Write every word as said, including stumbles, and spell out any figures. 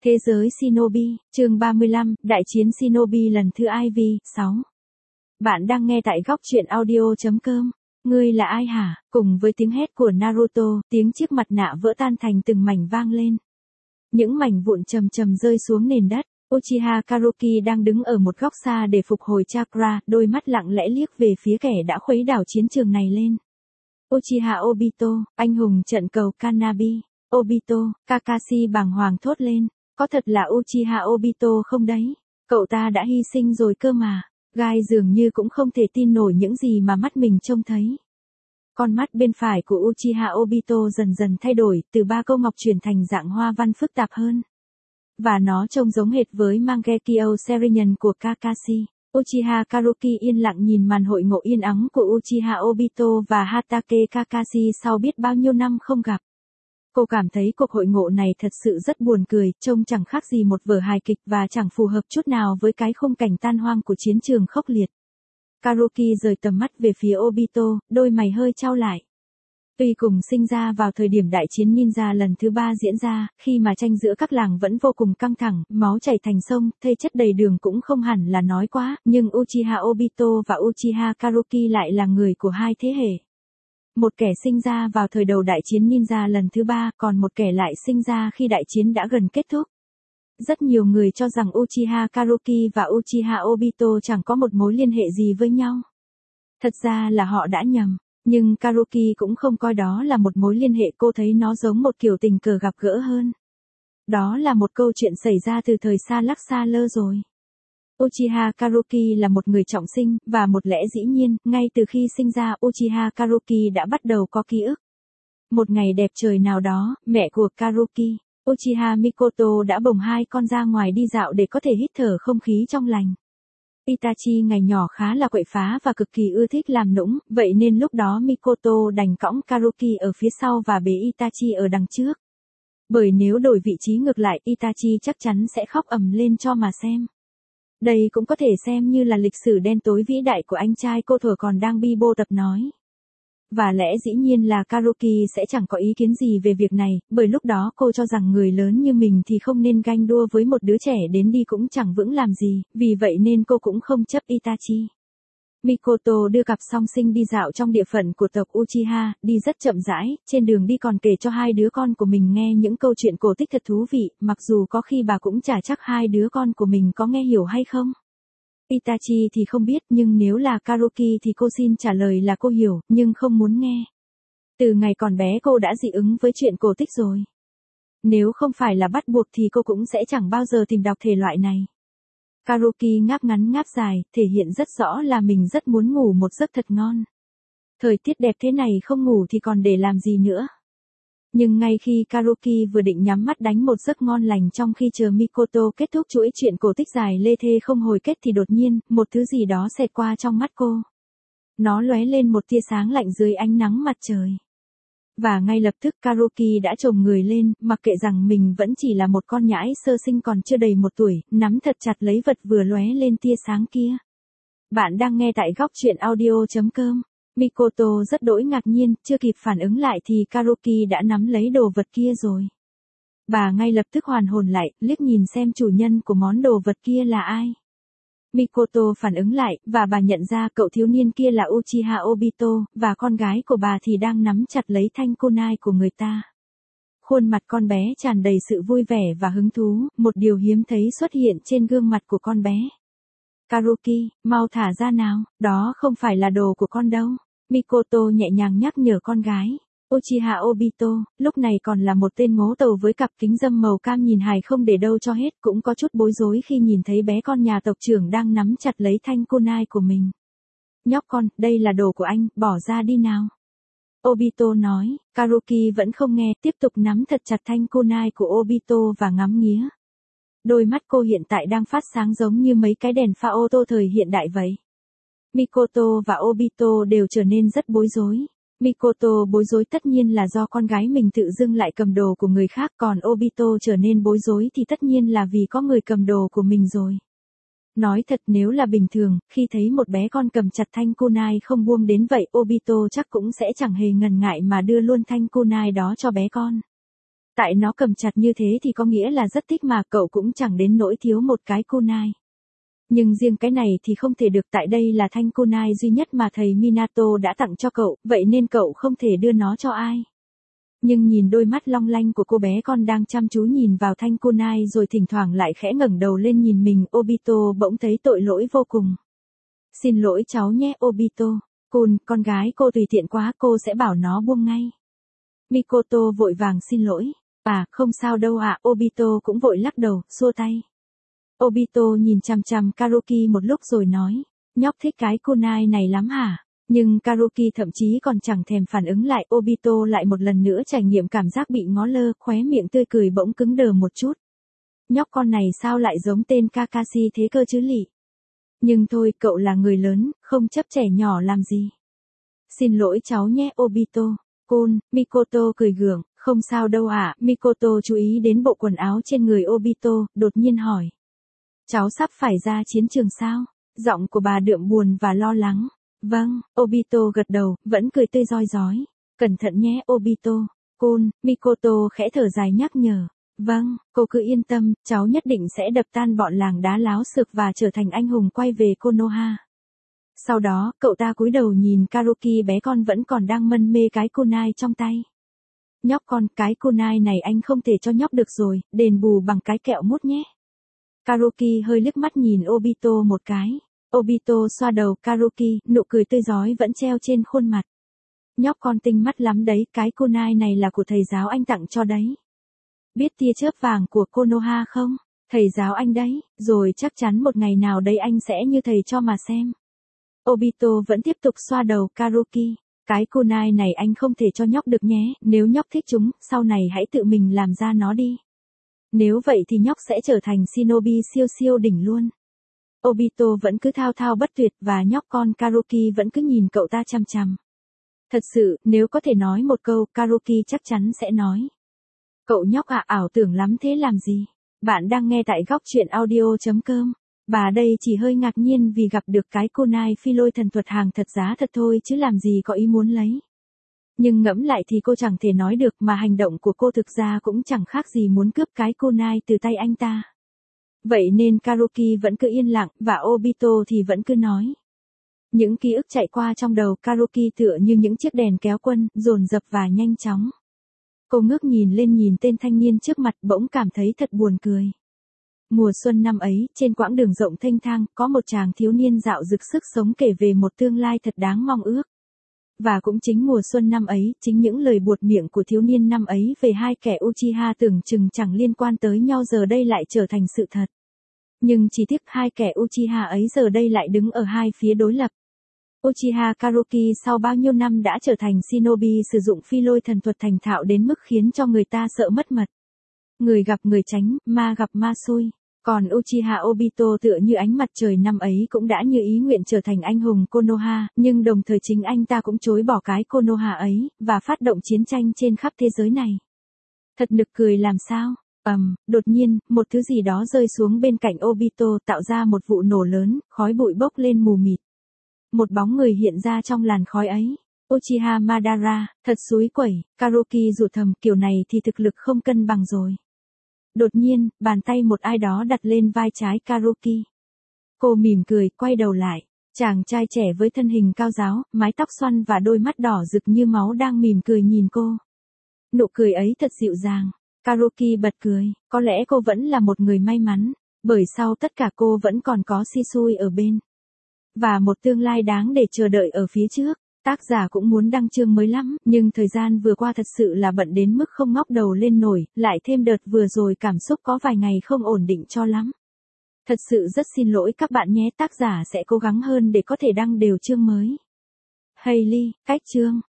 Thế giới Shinobi, chương ba mươi lăm, Đại chiến Shinobi lần thứ I V, sáu. Bạn đang nghe tại góc truyện audio chấm com. Ngươi là ai hả? Cùng với tiếng hét của Naruto, tiếng chiếc mặt nạ vỡ tan thành từng mảnh vang lên. Những mảnh vụn trầm trầm rơi xuống nền đất. Uchiha Karuki đang đứng ở một góc xa để phục hồi chakra, đôi mắt lặng lẽ liếc về phía kẻ đã khuấy đảo chiến trường này lên. Uchiha Obito, anh hùng trận cầu Kanabi. Obito, Kakashi bàng hoàng thốt lên. Có thật là Uchiha Obito không đấy? Cậu ta đã hy sinh rồi cơ mà. Gai dường như cũng không thể tin nổi những gì mà mắt mình trông thấy. Con mắt bên phải của Uchiha Obito dần dần thay đổi, từ ba câu ngọc chuyển thành dạng hoa văn phức tạp hơn. Và nó trông giống hệt với Mangekyo Sharingan của Kakashi. Uchiha Karuki yên lặng nhìn màn hội ngộ yên ắng của Uchiha Obito và Hatake Kakashi sau biết bao nhiêu năm không gặp. Cô cảm thấy cuộc hội ngộ này thật sự rất buồn cười, trông chẳng khác gì một vở hài kịch và chẳng phù hợp chút nào với cái khung cảnh tan hoang của chiến trường khốc liệt. Karuki rời tầm mắt về phía Obito, đôi mày hơi chau lại. Tuy cùng sinh ra vào thời điểm đại chiến ninja lần thứ ba diễn ra, khi mà tranh giữa các làng vẫn vô cùng căng thẳng, máu chảy thành sông, thây chất đầy đường cũng không hẳn là nói quá, nhưng Uchiha Obito và Uchiha Karuki lại là người của hai thế hệ. Một kẻ sinh ra vào thời đầu đại chiến ninja lần thứ ba, còn một kẻ lại sinh ra khi đại chiến đã gần kết thúc. Rất nhiều người cho rằng Uchiha Karuki và Uchiha Obito chẳng có một mối liên hệ gì với nhau. Thật ra là họ đã nhầm, nhưng Karuki cũng không coi đó là một mối liên hệ, cô thấy nó giống một kiểu tình cờ gặp gỡ hơn. Đó là một câu chuyện xảy ra từ thời xa lắc xa lơ rồi. Uchiha Karuki là một người trọng sinh, và một lẽ dĩ nhiên, ngay từ khi sinh ra Uchiha Karuki đã bắt đầu có ký ức. Một ngày đẹp trời nào đó, mẹ của Karuki, Uchiha Mikoto đã bồng hai con ra ngoài đi dạo để có thể hít thở không khí trong lành. Itachi ngày nhỏ khá là quậy phá và cực kỳ ưa thích làm nũng, vậy nên lúc đó Mikoto đành cõng Karuki ở phía sau và bế Itachi ở đằng trước. Bởi nếu đổi vị trí ngược lại, Itachi chắc chắn sẽ khóc ầm lên cho mà xem. Đây cũng có thể xem như là lịch sử đen tối vĩ đại của anh trai cô thuở còn đang bi bô tập nói. Và lẽ dĩ nhiên là Karuki sẽ chẳng có ý kiến gì về việc này, bởi lúc đó cô cho rằng người lớn như mình thì không nên ganh đua với một đứa trẻ đến đi cũng chẳng vững làm gì, vì vậy nên cô cũng không chấp Itachi. Mikoto đưa cặp song sinh đi dạo trong địa phận của tộc Uchiha, đi rất chậm rãi, trên đường đi còn kể cho hai đứa con của mình nghe những câu chuyện cổ tích thật thú vị, mặc dù có khi bà cũng chả chắc hai đứa con của mình có nghe hiểu hay không. Itachi thì không biết, nhưng nếu là Karuki thì cô xin trả lời là cô hiểu, nhưng không muốn nghe. Từ ngày còn bé cô đã dị ứng với chuyện cổ tích rồi. Nếu không phải là bắt buộc thì cô cũng sẽ chẳng bao giờ tìm đọc thể loại này. Karuki ngáp ngắn ngáp dài, thể hiện rất rõ là mình rất muốn ngủ một giấc thật ngon. Thời tiết đẹp thế này không ngủ thì còn để làm gì nữa. Nhưng ngay khi Karuki vừa định nhắm mắt đánh một giấc ngon lành trong khi chờ Mikoto kết thúc chuỗi chuyện cổ tích dài lê thê không hồi kết thì đột nhiên, một thứ gì đó xẹt qua trong mắt cô. Nó lóe lên một tia sáng lạnh dưới ánh nắng mặt trời. Và ngay lập tức Karuki đã chồm người lên, mặc kệ rằng mình vẫn chỉ là một con nhãi sơ sinh còn chưa đầy một tuổi, nắm thật chặt lấy vật vừa lóe lên tia sáng kia. Bạn đang nghe tại góc truyện audio chấm com. Mikoto rất đỗi ngạc nhiên, chưa kịp phản ứng lại thì Karuki đã nắm lấy đồ vật kia rồi. Bà ngay lập tức hoàn hồn lại, liếc nhìn xem chủ nhân của món đồ vật kia là ai. Mikoto phản ứng lại, và bà nhận ra cậu thiếu niên kia là Uchiha Obito, và con gái của bà thì đang nắm chặt lấy thanh kunai của người ta. Khuôn mặt con bé tràn đầy sự vui vẻ và hứng thú, một điều hiếm thấy xuất hiện trên gương mặt của con bé. Karuki, mau thả ra nào, đó không phải là đồ của con đâu. Mikoto nhẹ nhàng nhắc nhở con gái. Uchiha Obito, lúc này còn là một tên ngố tàu với cặp kính râm màu cam nhìn hài không để đâu cho hết, cũng có chút bối rối khi nhìn thấy bé con nhà tộc trưởng đang nắm chặt lấy thanh kunai của mình. Nhóc con, đây là đồ của anh, bỏ ra đi nào. Obito nói, Karuki vẫn không nghe, tiếp tục nắm thật chặt thanh kunai của Obito và ngắm nghía. Đôi mắt cô hiện tại đang phát sáng giống như mấy cái đèn pha ô tô thời hiện đại vậy. Mikoto và Obito đều trở nên rất bối rối. Mikoto bối rối tất nhiên là do con gái mình tự dưng lại cầm đồ của người khác, còn Obito trở nên bối rối thì tất nhiên là vì có người cầm đồ của mình rồi. Nói thật, nếu là bình thường, khi thấy một bé con cầm chặt thanh kunai không buông đến vậy, Obito chắc cũng sẽ chẳng hề ngần ngại mà đưa luôn thanh kunai đó cho bé con. Tại nó cầm chặt như thế thì có nghĩa là rất thích mà cậu cũng chẳng đến nỗi thiếu một cái kunai. Nhưng riêng cái này thì không thể được, tại đây là thanh kunai duy nhất mà thầy Minato đã tặng cho cậu, vậy nên cậu không thể đưa nó cho ai. Nhưng nhìn đôi mắt long lanh của cô bé con đang chăm chú nhìn vào thanh kunai rồi thỉnh thoảng lại khẽ ngẩng đầu lên nhìn mình, Obito bỗng thấy tội lỗi vô cùng. Xin lỗi cháu nhé Obito. Kun, con gái cô tùy tiện quá, cô sẽ bảo nó buông ngay. Mikoto vội vàng xin lỗi. À, không sao đâu ạ, à. Obito cũng vội lắc đầu, xua tay. Obito nhìn chằm chằm Karuki một lúc rồi nói, nhóc thích cái kunai này lắm hả? Nhưng Karuki thậm chí còn chẳng thèm phản ứng lại, Obito lại một lần nữa trải nghiệm cảm giác bị ngó lơ, khóe miệng tươi cười bỗng cứng đờ một chút. Nhóc con này sao lại giống tên Kakashi thế cơ chứ lị? Nhưng thôi, cậu là người lớn, không chấp trẻ nhỏ làm gì. Xin lỗi cháu nhé Obito. Kun, Mikoto cười gượng, không sao đâu ạ. À. Mikoto chú ý đến bộ quần áo trên người Obito, đột nhiên hỏi. Cháu sắp phải ra chiến trường sao? Giọng của bà đượm buồn và lo lắng. Vâng, Obito gật đầu, vẫn cười tươi rói rói. Cẩn thận nhé Obito. Kun, Mikoto khẽ thở dài nhắc nhở. Vâng, cô cứ yên tâm, cháu nhất định sẽ đập tan bọn làng đá láo xược và trở thành anh hùng quay về Konoha. Sau đó, cậu ta cúi đầu nhìn Karuki bé con vẫn còn đang mân mê cái kunai trong tay. Nhóc con, cái kunai này anh không thể cho nhóc được rồi, đền bù bằng cái kẹo mút nhé. Karuki hơi liếc mắt nhìn Obito một cái. Obito xoa đầu Karuki, nụ cười tươi rói vẫn treo trên khuôn mặt. Nhóc con tinh mắt lắm đấy, cái kunai này là của thầy giáo anh tặng cho đấy. Biết tia chớp vàng của Konoha không? Thầy giáo anh đấy, rồi chắc chắn một ngày nào đấy anh sẽ như thầy cho mà xem. Obito vẫn tiếp tục xoa đầu Karuki. Cái kunai này anh không thể cho nhóc được nhé, nếu nhóc thích chúng, sau này hãy tự mình làm ra nó đi. Nếu vậy thì nhóc sẽ trở thành shinobi siêu siêu đỉnh luôn. Obito vẫn cứ thao thao bất tuyệt và nhóc con Karuki vẫn cứ nhìn cậu ta chằm chằm. Thật sự, nếu có thể nói một câu, Karuki chắc chắn sẽ nói. Cậu nhóc ạ, ảo tưởng lắm thế làm gì? Bạn đang nghe tại góc truyện audio.com. Bà đây chỉ hơi ngạc nhiên vì gặp được cái kunai phi lôi thần thuật hàng thật giá thật thôi chứ làm gì có ý muốn lấy. Nhưng ngẫm lại thì cô chẳng thể nói được mà hành động của cô thực ra cũng chẳng khác gì muốn cướp cái kunai từ tay anh ta. Vậy nên Karuki vẫn cứ yên lặng và Obito thì vẫn cứ nói. Những ký ức chạy qua trong đầu Karuki tựa như những chiếc đèn kéo quân, dồn dập và nhanh chóng. Cô ngước nhìn lên nhìn tên thanh niên trước mặt bỗng cảm thấy thật buồn cười. Mùa xuân năm ấy, trên quãng đường rộng thênh thang, có một chàng thiếu niên dạo dực sức sống kể về một tương lai thật đáng mong ước. Và cũng chính mùa xuân năm ấy, chính những lời buột miệng của thiếu niên năm ấy về hai kẻ Uchiha tưởng chừng chẳng liên quan tới nhau giờ đây lại trở thành sự thật. Nhưng chỉ tiếc hai kẻ Uchiha ấy giờ đây lại đứng ở hai phía đối lập. Uchiha Karuki sau bao nhiêu năm đã trở thành shinobi sử dụng phi lôi thần thuật thành thạo đến mức khiến cho người ta sợ mất mật. Người gặp người tránh, ma gặp ma xui. Còn Uchiha Obito tựa như ánh mặt trời năm ấy cũng đã như ý nguyện trở thành anh hùng Konoha, nhưng đồng thời chính anh ta cũng chối bỏ cái Konoha ấy, và phát động chiến tranh trên khắp thế giới này. Thật nực cười làm sao? Ầm, um, đột nhiên, một thứ gì đó rơi xuống bên cạnh Obito tạo ra một vụ nổ lớn, khói bụi bốc lên mù mịt. Một bóng người hiện ra trong làn khói ấy. Uchiha Madara, thật xúi quẩy, Karuki rủa thầm, kiểu này thì thực lực không cân bằng rồi. Đột nhiên, bàn tay một ai đó đặt lên vai trái Karuki. Cô mỉm cười, quay đầu lại. Chàng trai trẻ với thân hình cao ráo, mái tóc xoăn và đôi mắt đỏ rực như máu đang mỉm cười nhìn cô. Nụ cười ấy thật dịu dàng. Karuki bật cười, có lẽ cô vẫn là một người may mắn, bởi sau tất cả cô vẫn còn có Shisui ở bên. Và một tương lai đáng để chờ đợi ở phía trước. Tác giả cũng muốn đăng chương mới lắm, nhưng thời gian vừa qua thật sự là bận đến mức không ngóc đầu lên nổi, lại thêm đợt vừa rồi cảm xúc có vài ngày không ổn định cho lắm. Thật sự rất xin lỗi các bạn nhé, tác giả sẽ cố gắng hơn để có thể đăng đều chương mới. Hailey, cách chương.